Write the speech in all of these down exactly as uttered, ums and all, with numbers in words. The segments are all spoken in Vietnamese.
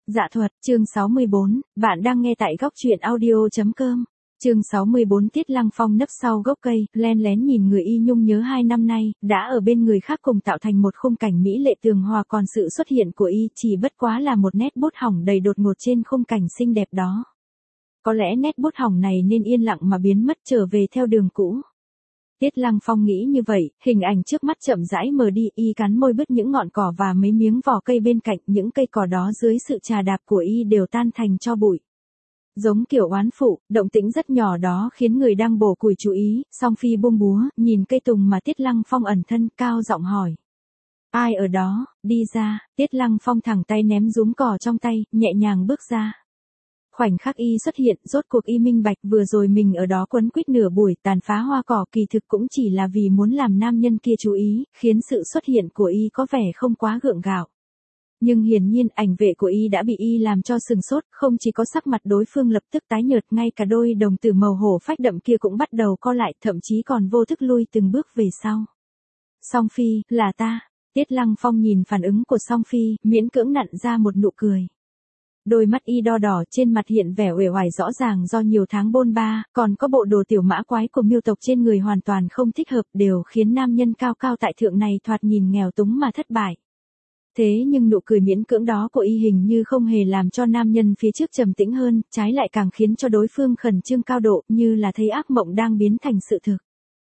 Dạ thuật, chương sáu mươi bốn, bạn đang nghe tại góc truyện audio.com. Chương sáu mươi bốn Tiết Lăng Phong nấp sau gốc cây, len lén nhìn người y nhung nhớ hai năm nay, đã ở bên người khác cùng tạo thành một khung cảnh mỹ lệ tường hòa, còn sự xuất hiện của y chỉ bất quá là một nét bút hỏng đầy đột ngột trên khung cảnh xinh đẹp đó. Có lẽ nét bút hỏng này nên yên lặng mà biến mất trở về theo đường cũ. Tiết Lăng Phong nghĩ như vậy, hình ảnh trước mắt chậm rãi mờ đi, y cắn môi bứt những ngọn cỏ và mấy miếng vỏ cây bên cạnh, những cây cỏ đó dưới sự chà đạp của y đều tan thành tro bụi. Giống kiểu oán phụ, động tĩnh rất nhỏ đó khiến người đang bổ củi chú ý, Song Phi buông búa, nhìn cây tùng mà Tiết Lăng Phong ẩn thân, cao giọng hỏi. Ai ở đó, đi ra. Tiết Lăng Phong thẳng tay ném rúm cỏ trong tay, nhẹ nhàng bước ra. Khoảnh khắc y xuất hiện, rốt cuộc y minh bạch vừa rồi mình ở đó quấn quýt nửa buổi tàn phá hoa cỏ kỳ thực cũng chỉ là vì muốn làm nam nhân kia chú ý, khiến sự xuất hiện của y có vẻ không quá gượng gạo. Nhưng hiển nhiên ảnh vệ của y đã bị y làm cho sừng sốt, không chỉ có sắc mặt đối phương lập tức tái nhợt, ngay cả đôi đồng tử màu hổ phách đậm kia cũng bắt đầu co lại, thậm chí còn vô thức lui từng bước về sau. Song Phi, là ta. Tiết Lăng Phong nhìn phản ứng của Song Phi, miễn cưỡng nặn ra một nụ cười. Đôi mắt y đo đỏ, trên mặt hiện vẻ uể oải rõ ràng do nhiều tháng bôn ba, còn có bộ đồ tiểu mã quái của miêu tộc trên người hoàn toàn không thích hợp, đều khiến nam nhân cao cao tại thượng này thoạt nhìn nghèo túng mà thất bại. Thế nhưng nụ cười miễn cưỡng đó của y hình như không hề làm cho nam nhân phía trước trầm tĩnh hơn, trái lại càng khiến cho đối phương khẩn trương cao độ, như là thấy ác mộng đang biến thành sự thực.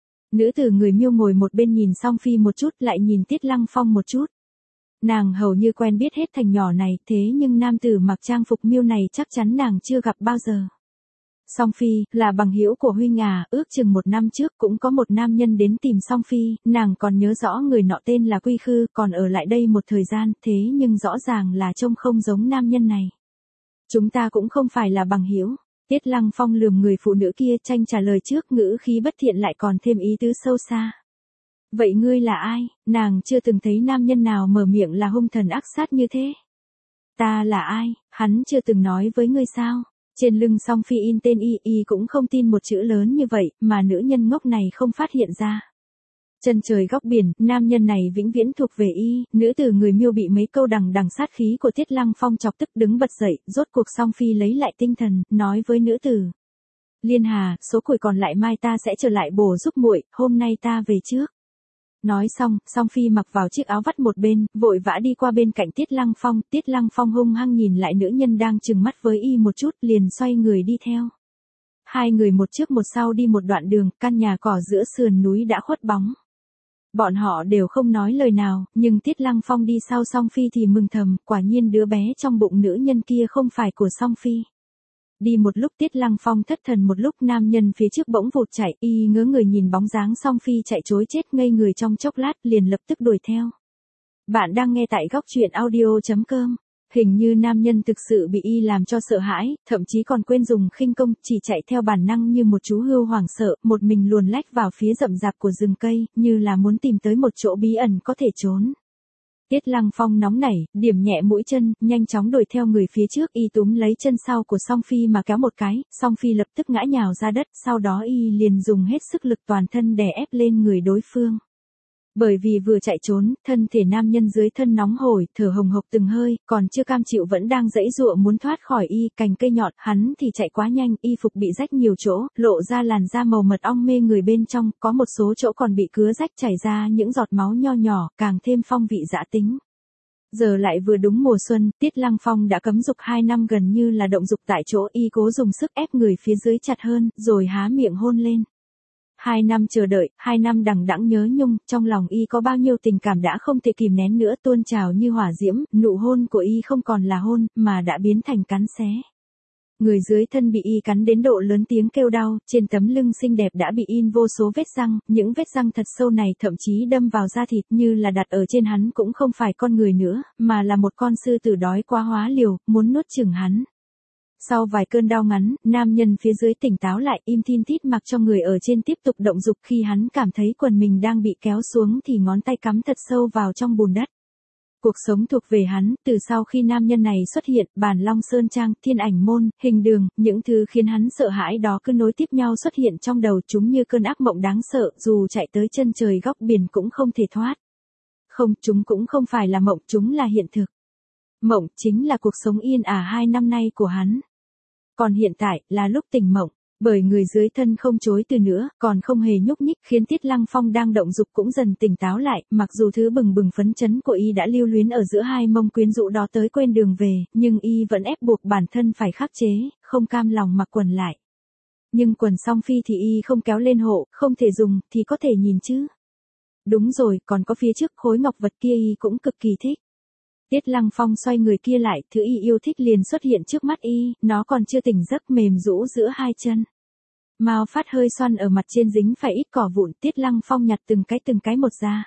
Nữ tử người miêu ngồi một bên nhìn Song Phi một chút, lại nhìn Tiết Lăng Phong một chút. Nàng hầu như quen biết hết thành nhỏ này, thế nhưng nam tử mặc trang phục miêu này chắc chắn nàng chưa gặp bao giờ. Song Phi, là bằng hữu của Huy Ngà, ước chừng một năm trước cũng có một nam nhân đến tìm Song Phi, nàng còn nhớ rõ người nọ tên là Quy Khư, còn ở lại đây một thời gian, thế nhưng rõ ràng là trông không giống nam nhân này. Chúng ta cũng không phải là bằng hữu. Tiết Lăng Phong lườm người phụ nữ kia, tranh trả lời trước, ngữ khí bất thiện lại còn thêm ý tứ sâu xa. Vậy ngươi là ai? Nàng chưa từng thấy nam nhân nào mở miệng là hung thần ác sát như thế. Ta là ai? Hắn chưa từng nói với ngươi sao? Trên lưng Song Phi in tên y, y cũng không tin một chữ lớn như vậy, mà nữ nhân ngốc này không phát hiện ra. Chân trời góc biển, nam nhân này vĩnh viễn thuộc về y, nữ tử người miêu bị mấy câu đằng đằng sát khí của Tiết Lăng Phong chọc tức đứng bật dậy, rốt cuộc Song Phi lấy lại tinh thần, nói với nữ tử. Liên Hà, số củi còn lại mai ta sẽ trở lại bổ giúp muội, hôm nay ta về trước. Nói xong, Song Phi mặc vào chiếc áo vắt một bên, vội vã đi qua bên cạnh Tiết Lăng Phong, Tiết Lăng Phong hung hăng nhìn lại nữ nhân đang trừng mắt với y một chút, liền xoay người đi theo. Hai người một trước một sau đi một đoạn đường, căn nhà cỏ giữa sườn núi đã khuất bóng. Bọn họ đều không nói lời nào, nhưng Tiết Lăng Phong đi sau Song Phi thì mừng thầm, quả nhiên đứa bé trong bụng nữ nhân kia không phải của Song Phi. Đi một lúc Tiết Lăng Phong thất thần một lúc, nam nhân phía trước bỗng vụt chạy, y ngớ người nhìn bóng dáng Song Phi chạy trối chết ngây người trong chốc lát, liền lập tức đuổi theo. Bạn đang nghe tại góc truyện audio.com. Hình như nam nhân thực sự bị y làm cho sợ hãi, thậm chí còn quên dùng khinh công, chỉ chạy theo bản năng như một chú hươu hoảng sợ, một mình luồn lách vào phía rậm rạp của rừng cây, như là muốn tìm tới một chỗ bí ẩn có thể trốn. Tiết Lăng Phong nóng nảy, điểm nhẹ mũi chân, nhanh chóng đuổi theo người phía trước, y túm lấy chân sau của Song Phi mà kéo một cái, Song Phi lập tức ngã nhào ra đất, sau đó y liền dùng hết sức lực toàn thân đè ép lên người đối phương. Bởi vì vừa chạy trốn, thân thể nam nhân dưới thân nóng hổi, thở hồng hộc từng hơi, còn chưa cam chịu vẫn đang giãy giụa muốn thoát khỏi y, cành cây nhọn, hắn thì chạy quá nhanh, y phục bị rách nhiều chỗ, lộ ra làn da màu mật ong mê người bên trong, có một số chỗ còn bị cứa rách chảy ra những giọt máu nho nhỏ, càng thêm phong vị dã tính. Giờ lại vừa đúng mùa xuân, Tiết Lăng Phong đã cấm dục hai năm gần như là động dục tại chỗ, y cố dùng sức ép người phía dưới chặt hơn, rồi há miệng hôn lên. Hai năm chờ đợi, hai năm đằng đẵng nhớ nhung, trong lòng y có bao nhiêu tình cảm đã không thể kìm nén nữa, tuôn trào như hỏa diễm, nụ hôn của y không còn là hôn, mà đã biến thành cắn xé. Người dưới thân bị y cắn đến độ lớn tiếng kêu đau, trên tấm lưng xinh đẹp đã bị in vô số vết răng, những vết răng thật sâu này thậm chí đâm vào da thịt, như là đặt ở trên hắn cũng không phải con người nữa, mà là một con sư tử đói quá hóa liều, muốn nuốt chửng hắn. Sau vài cơn đau ngắn, nam nhân phía dưới tỉnh táo lại, im thin thít mặc cho người ở trên tiếp tục động dục, khi hắn cảm thấy quần mình đang bị kéo xuống thì ngón tay cắm thật sâu vào trong bùn đất. Cuộc sống thuộc về hắn, từ sau khi nam nhân này xuất hiện, Bàn Long Sơn Trang, Thiên Ảnh Môn, Hình Đường, những thứ khiến hắn sợ hãi đó cứ nối tiếp nhau xuất hiện trong đầu, chúng như cơn ác mộng đáng sợ, dù chạy tới chân trời góc biển cũng không thể thoát. Không, chúng cũng không phải là mộng, chúng là hiện thực. Mộng chính là cuộc sống yên ả hai năm nay của hắn. Còn hiện tại là lúc tỉnh mộng, bởi người dưới thân không chối từ nữa, còn không hề nhúc nhích, khiến Tiết Lăng Phong đang động dục cũng dần tỉnh táo lại, mặc dù thứ bừng bừng phấn chấn của y đã lưu luyến ở giữa hai mông quyến rũ đó tới quên đường về, nhưng y vẫn ép buộc bản thân phải khắc chế, không cam lòng mặc quần lại. Nhưng quần song phi thì y không kéo lên hộ, không thể dùng, thì có thể nhìn chứ. Đúng rồi, còn có phía trước khối ngọc vật kia y cũng cực kỳ thích. Tiết Lăng Phong xoay người kia lại, thứ y yêu thích liền xuất hiện trước mắt y, nó còn chưa tỉnh giấc mềm rũ giữa hai chân. Mao phát hơi xoăn ở mặt trên dính phải ít cỏ vụn, Tiết Lăng Phong nhặt từng cái từng cái một ra.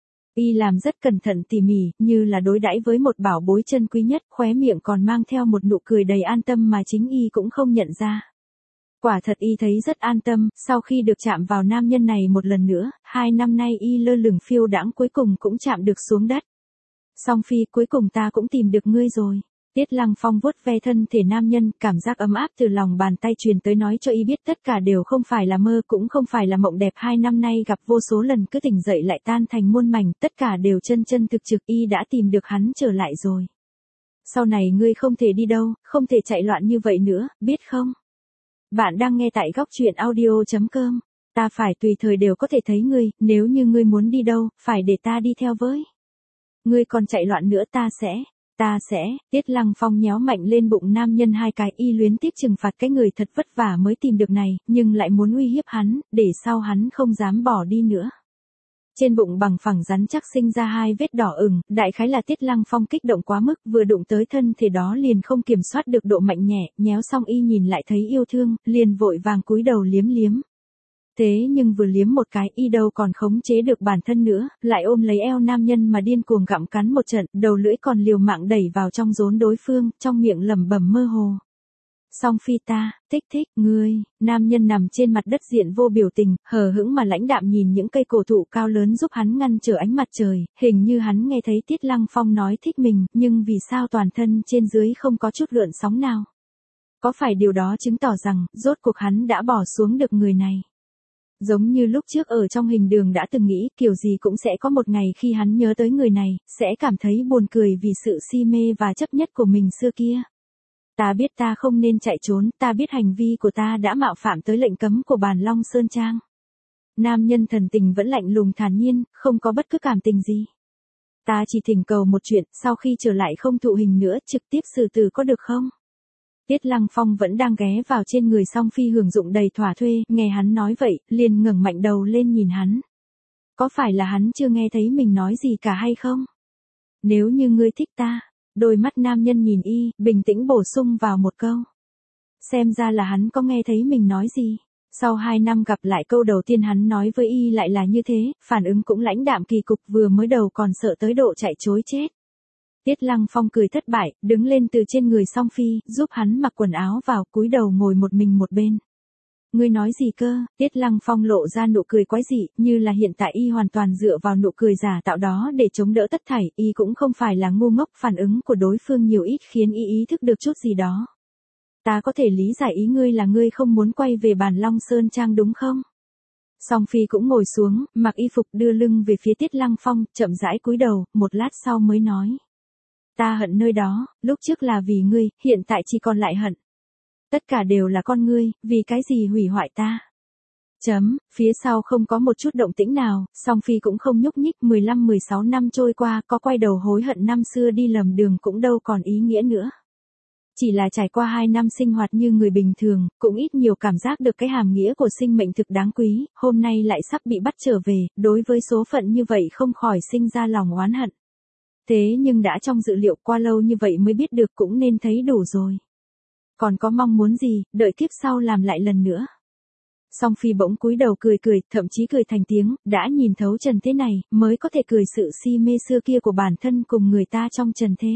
Y làm rất cẩn thận tỉ mỉ, như là đối đãi với một bảo bối chân quý nhất, khóe miệng còn mang theo một nụ cười đầy an tâm mà chính y cũng không nhận ra. Quả thật y thấy rất an tâm, sau khi được chạm vào nam nhân này một lần nữa, hai năm nay y lơ lửng phiêu đãng cuối cùng cũng chạm được xuống đất. Song phi, cuối cùng ta cũng tìm được ngươi rồi. Tiết Lăng Phong vuốt ve thân thể nam nhân, cảm giác ấm áp từ lòng bàn tay truyền tới nói cho y biết tất cả đều không phải là mơ, cũng không phải là mộng đẹp, hai năm nay gặp vô số lần cứ tỉnh dậy lại tan thành muôn mảnh, tất cả đều chân chân thực trực, y đã tìm được hắn trở lại rồi. Sau này ngươi không thể đi đâu, không thể chạy loạn như vậy nữa, biết không? Bạn đang nghe tại góc truyện audio chấm com. Ta phải tùy thời đều có thể thấy ngươi, nếu như ngươi muốn đi đâu, phải để ta đi theo với. Ngươi còn chạy loạn nữa ta sẽ, ta sẽ, Tiết Lăng Phong nhéo mạnh lên bụng nam nhân hai cái, y luyến tiếc trừng phạt cái người thật vất vả mới tìm được này, nhưng lại muốn uy hiếp hắn, để sau hắn không dám bỏ đi nữa. Trên bụng bằng phẳng rắn chắc sinh ra hai vết đỏ ửng, đại khái là Tiết Lăng Phong kích động quá mức, vừa đụng tới thân thể đó liền không kiểm soát được độ mạnh nhẹ, nhéo xong y nhìn lại thấy yêu thương, liền vội vàng cúi đầu liếm liếm. Thế nhưng vừa liếm một cái, y đâu còn khống chế được bản thân nữa, lại ôm lấy eo nam nhân mà điên cuồng gặm cắn một trận, đầu lưỡi còn liều mạng đẩy vào trong rốn đối phương, trong miệng lẩm bẩm mơ hồ. Song phi ta, thích thích, ngươi, nam nhân nằm trên mặt đất diện vô biểu tình, hờ hững mà lãnh đạm nhìn những cây cổ thụ cao lớn giúp hắn ngăn trở ánh mặt trời, hình như hắn nghe thấy Tiết Lăng Phong nói thích mình, nhưng vì sao toàn thân trên dưới không có chút gợn sóng nào? Có phải điều đó chứng tỏ rằng, rốt cuộc hắn đã bỏ xuống được người này? Giống như lúc trước ở trong hình đường đã từng nghĩ, kiểu gì cũng sẽ có một ngày khi hắn nhớ tới người này, sẽ cảm thấy buồn cười vì sự si mê và chấp nhất của mình xưa kia. Ta biết ta không nên chạy trốn, ta biết hành vi của ta đã mạo phạm tới lệnh cấm của Bàn Long Sơn Trang. Nam nhân thần tình vẫn lạnh lùng thản nhiên, không có bất cứ cảm tình gì. Ta chỉ thỉnh cầu một chuyện, sau khi trở lại không thụ hình nữa, trực tiếp xử tử có được không? Tiết Lăng Phong vẫn đang ghé vào trên người song phi hưởng dụng đầy thỏa thuê, nghe hắn nói vậy, liền ngẩng mạnh đầu lên nhìn hắn. Có phải là hắn chưa nghe thấy mình nói gì cả hay không? Nếu như ngươi thích ta, đôi mắt nam nhân nhìn y, bình tĩnh bổ sung vào một câu. Xem ra là hắn có nghe thấy mình nói gì. Sau hai năm gặp lại câu đầu tiên hắn nói với y lại là như thế, phản ứng cũng lãnh đạm kỳ cục, vừa mới đầu còn sợ tới độ chạy trối chết. Tiết Lăng Phong cười thất bại, đứng lên từ trên người song phi, giúp hắn mặc quần áo vào, cúi đầu ngồi một mình một bên. Ngươi nói gì cơ? Tiết Lăng Phong lộ ra nụ cười quái dị, như là hiện tại y hoàn toàn dựa vào nụ cười giả tạo đó để chống đỡ tất thảy, y cũng không phải là ngu ngốc, phản ứng của đối phương nhiều ít khiến y ý thức được chút gì đó. Ta có thể lý giải ý ngươi là ngươi không muốn quay về Bàn Long Sơn Trang đúng không? Song phi cũng ngồi xuống, mặc y phục đưa lưng về phía Tiết Lăng Phong, chậm rãi cúi đầu, một lát sau mới nói. Ta hận nơi đó, lúc trước là vì ngươi, hiện tại chỉ còn lại hận. Tất cả đều là con ngươi, vì cái gì hủy hoại ta. Chấm, phía sau không có một chút động tĩnh nào, song phi cũng không nhúc nhích, mười lăm mười sáu năm trôi qua, có quay đầu hối hận năm xưa đi lầm đường cũng đâu còn ý nghĩa nữa. Chỉ là trải qua hai năm sinh hoạt như người bình thường, cũng ít nhiều cảm giác được cái hàm nghĩa của sinh mệnh thực đáng quý, hôm nay lại sắp bị bắt trở về, đối với số phận như vậy không khỏi sinh ra lòng oán hận. Thế nhưng đã trong dự liệu qua lâu như vậy mới biết được cũng nên thấy đủ rồi. Còn có mong muốn gì, đợi kiếp sau làm lại lần nữa. Song phi bỗng cúi đầu cười cười, thậm chí cười thành tiếng, đã nhìn thấu trần thế này, mới có thể cười sự si mê xưa kia của bản thân cùng người ta trong trần thế.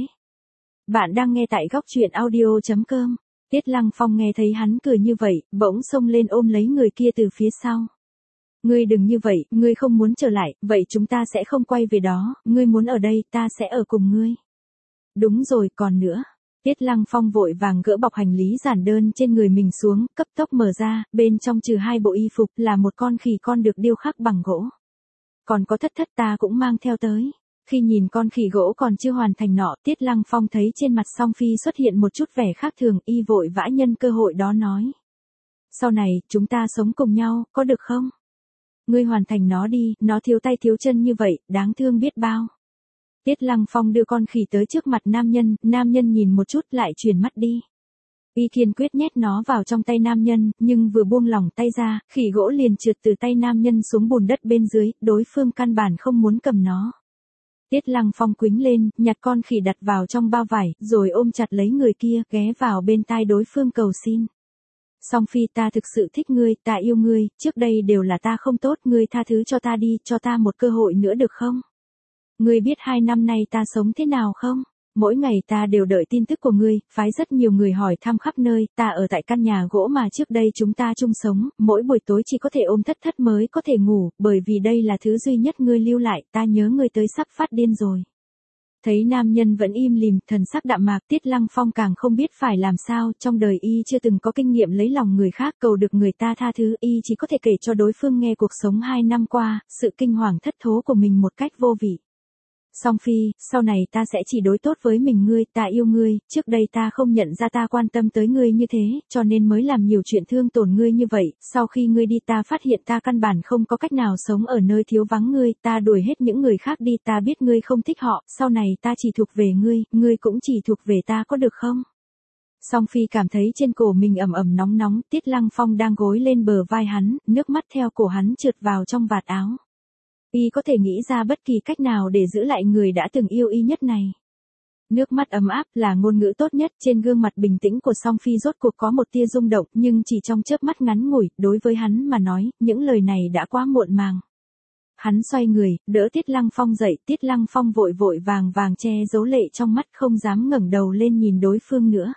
Bạn đang nghe tại góc truyện audio chấm com. Tiết Lăng Phong nghe thấy hắn cười như vậy, bỗng xông lên ôm lấy người kia từ phía sau. Ngươi đừng như vậy, ngươi không muốn trở lại, vậy chúng ta sẽ không quay về đó, ngươi muốn ở đây, ta sẽ ở cùng ngươi. Đúng rồi, còn nữa. Tiết Lăng Phong vội vàng gỡ bọc hành lý giản đơn trên người mình xuống, cấp tốc mở ra, bên trong trừ hai bộ y phục là một con khỉ con được điêu khắc bằng gỗ. Còn có thất thất ta cũng mang theo tới. Khi nhìn con khỉ gỗ còn chưa hoàn thành nọ, Tiết Lăng Phong thấy trên mặt Song Phi xuất hiện một chút vẻ khác thường, y vội vã nhân cơ hội đó nói. Sau này, chúng ta sống cùng nhau, có được không? Ngươi hoàn thành nó đi, nó thiếu tay thiếu chân như vậy, đáng thương biết bao. Tiết Lăng Phong đưa con khỉ tới trước mặt nam nhân, nam nhân nhìn một chút lại chuyển mắt đi. Y kiên quyết nhét nó vào trong tay nam nhân, nhưng vừa buông lỏng tay ra, khỉ gỗ liền trượt từ tay nam nhân xuống bùn đất bên dưới, đối phương căn bản không muốn cầm nó. Tiết Lăng Phong quĩnh lên, nhặt con khỉ đặt vào trong bao vải, rồi ôm chặt lấy người kia, ghé vào bên tai đối phương cầu xin. Song Phi, ta thực sự thích ngươi, ta yêu ngươi, trước đây đều là ta không tốt, ngươi tha thứ cho ta đi, cho ta một cơ hội nữa được không? Ngươi biết hai năm nay ta sống thế nào không? Mỗi ngày ta đều đợi tin tức của ngươi, phái rất nhiều người hỏi thăm khắp nơi, ta ở tại căn nhà gỗ mà trước đây chúng ta chung sống, mỗi buổi tối chỉ có thể ôm thất thất mới có thể ngủ, bởi vì đây là thứ duy nhất ngươi lưu lại, ta nhớ ngươi tới sắp phát điên rồi. Thấy nam nhân vẫn im lìm, thần sắc đạm mạc, Tiết Lăng Phong càng không biết phải làm sao, trong đời y chưa từng có kinh nghiệm lấy lòng người khác, cầu được người ta tha thứ, y chỉ có thể kể cho đối phương nghe cuộc sống hai năm qua, sự kinh hoàng thất thố của mình một cách vô vị. Song Phi, sau này ta sẽ chỉ đối tốt với mình ngươi, ta yêu ngươi, trước đây ta không nhận ra ta quan tâm tới ngươi như thế, cho nên mới làm nhiều chuyện thương tổn ngươi như vậy, sau khi ngươi đi ta phát hiện ta căn bản không có cách nào sống ở nơi thiếu vắng ngươi, ta đuổi hết những người khác đi, ta biết ngươi không thích họ, sau này ta chỉ thuộc về ngươi, ngươi cũng chỉ thuộc về ta có được không? Song Phi cảm thấy trên cổ mình ẩm ẩm nóng nóng, Tiết Lăng Phong đang gối lên bờ vai hắn, nước mắt theo cổ hắn trượt vào trong vạt áo. Y có thể nghĩ ra bất kỳ cách nào để giữ lại người đã từng yêu y nhất này. Nước mắt ấm áp là ngôn ngữ tốt nhất, trên gương mặt bình tĩnh của Song Phi rốt cuộc có một tia rung động, nhưng chỉ trong chớp mắt ngắn ngủi, đối với hắn mà nói, những lời này đã quá muộn màng. Hắn xoay người, đỡ Tiết Lăng Phong dậy, Tiết Lăng Phong vội vội vàng vàng che giấu lệ trong mắt, không dám ngẩng đầu lên nhìn đối phương nữa.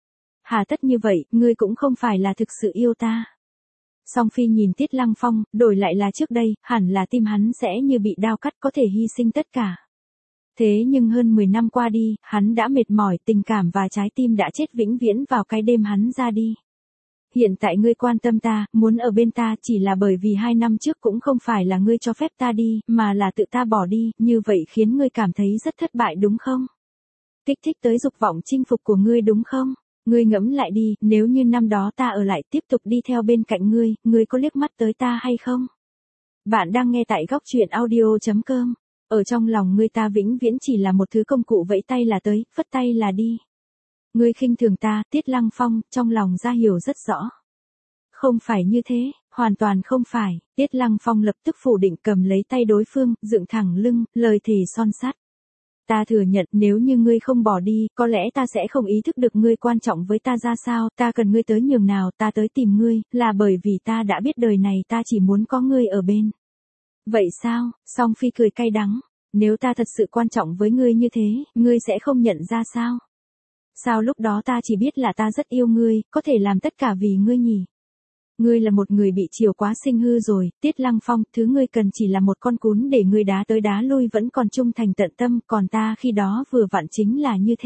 Hà tất như vậy, ngươi cũng không phải là thực sự yêu ta. Song Phi nhìn Tiết Lăng Phong, đổi lại là trước đây, hẳn là tim hắn sẽ như bị đao cắt, có thể hy sinh tất cả. Thế nhưng hơn mười năm qua đi, hắn đã mệt mỏi, tình cảm và trái tim đã chết vĩnh viễn vào cái đêm hắn ra đi. Hiện tại ngươi quan tâm ta, muốn ở bên ta chỉ là bởi vì hai năm trước cũng không phải là ngươi cho phép ta đi, mà là tự ta bỏ đi, như vậy khiến ngươi cảm thấy rất thất bại đúng không? Kích thích tới dục vọng chinh phục của ngươi đúng không? Ngươi ngẫm lại đi, nếu như năm đó ta ở lại tiếp tục đi theo bên cạnh ngươi, ngươi có liếc mắt tới ta hay không? Bạn đang nghe tại góc truyện audio chấm com. Ở trong lòng ngươi ta vĩnh viễn chỉ là một thứ công cụ vẫy tay là tới, phất tay là đi. Ngươi khinh thường ta, Tiết Lăng Phong, trong lòng ra hiểu rất rõ. Không phải như thế, hoàn toàn không phải, Tiết Lăng Phong lập tức phủ định cầm lấy tay đối phương, dựng thẳng lưng, lời thề son sắt. Ta thừa nhận nếu như ngươi không bỏ đi, có lẽ ta sẽ không ý thức được ngươi quan trọng với ta ra sao, ta cần ngươi tới nhường nào, ta tới tìm ngươi, là bởi vì ta đã biết đời này ta chỉ muốn có ngươi ở bên. Vậy sao? Song Phi cười cay đắng, nếu ta thật sự quan trọng với ngươi như thế, ngươi sẽ không nhận ra sao? Sao lúc đó ta chỉ biết là ta rất yêu ngươi, có thể làm tất cả vì ngươi nhỉ? Ngươi là một người bị chiều quá sinh hư rồi, Tiết Lăng Phong, thứ ngươi cần chỉ là một con cún để ngươi đá tới đá lui vẫn còn trung thành tận tâm, còn ta khi đó vừa vặn chính là như thế.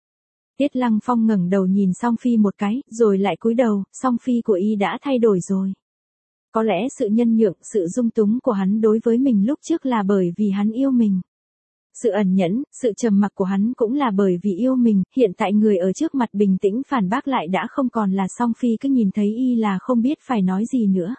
Tiết Lăng Phong ngẩng đầu nhìn Song Phi một cái, rồi lại cúi đầu, Song Phi của y đã thay đổi rồi. Có lẽ sự nhân nhượng, sự dung túng của hắn đối với mình lúc trước là bởi vì hắn yêu mình. Sự ẩn nhẫn, sự trầm mặc của hắn cũng là bởi vì yêu mình, hiện tại người ở trước mặt bình tĩnh phản bác lại đã không còn là Song Phi, cứ nhìn thấy y là không biết phải nói gì nữa.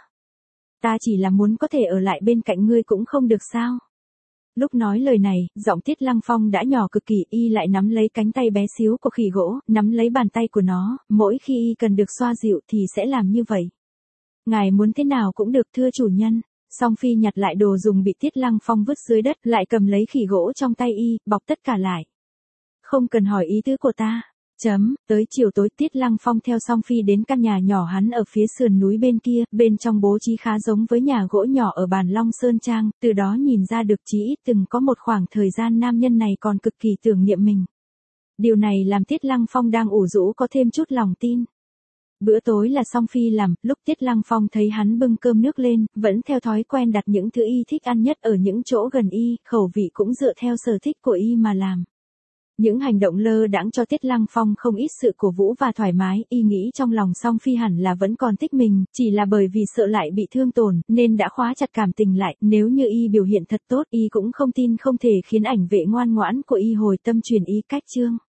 Ta chỉ là muốn có thể ở lại bên cạnh ngươi cũng không được sao? Lúc nói lời này, giọng Tiết Lăng Phong đã nhỏ cực kỳ, y lại nắm lấy cánh tay bé xíu của khỉ gỗ, nắm lấy bàn tay của nó, mỗi khi y cần được xoa dịu thì sẽ làm như vậy. Ngài muốn thế nào cũng được thưa chủ nhân. Song Phi nhặt lại đồ dùng bị Tiết Lăng Phong vứt dưới đất, lại cầm lấy khỉ gỗ trong tay y, bọc tất cả lại. Không cần hỏi ý tứ của ta. Chấm, tới chiều tối Tiết Lăng Phong theo Song Phi đến căn nhà nhỏ hắn ở phía sườn núi bên kia, bên trong bố trí khá giống với nhà gỗ nhỏ ở bản Long Sơn Trang, từ đó nhìn ra được chí ít từng có một khoảng thời gian nam nhân này còn cực kỳ tưởng niệm mình. Điều này làm Tiết Lăng Phong đang ủ rũ có thêm chút lòng tin. Bữa tối là Song Phi làm, lúc Tiết Lăng Phong thấy hắn bưng cơm nước lên, vẫn theo thói quen đặt những thứ y thích ăn nhất ở những chỗ gần y, khẩu vị cũng dựa theo sở thích của y mà làm. Những hành động lơ đãng cho Tiết Lăng Phong không ít sự cổ vũ và thoải mái, y nghĩ trong lòng Song Phi hẳn là vẫn còn thích mình, chỉ là bởi vì sợ lại bị thương tổn, nên đã khóa chặt cảm tình lại, nếu như y biểu hiện thật tốt, y cũng không tin không thể khiến ảnh vệ ngoan ngoãn của y hồi tâm chuyển ý cách chương.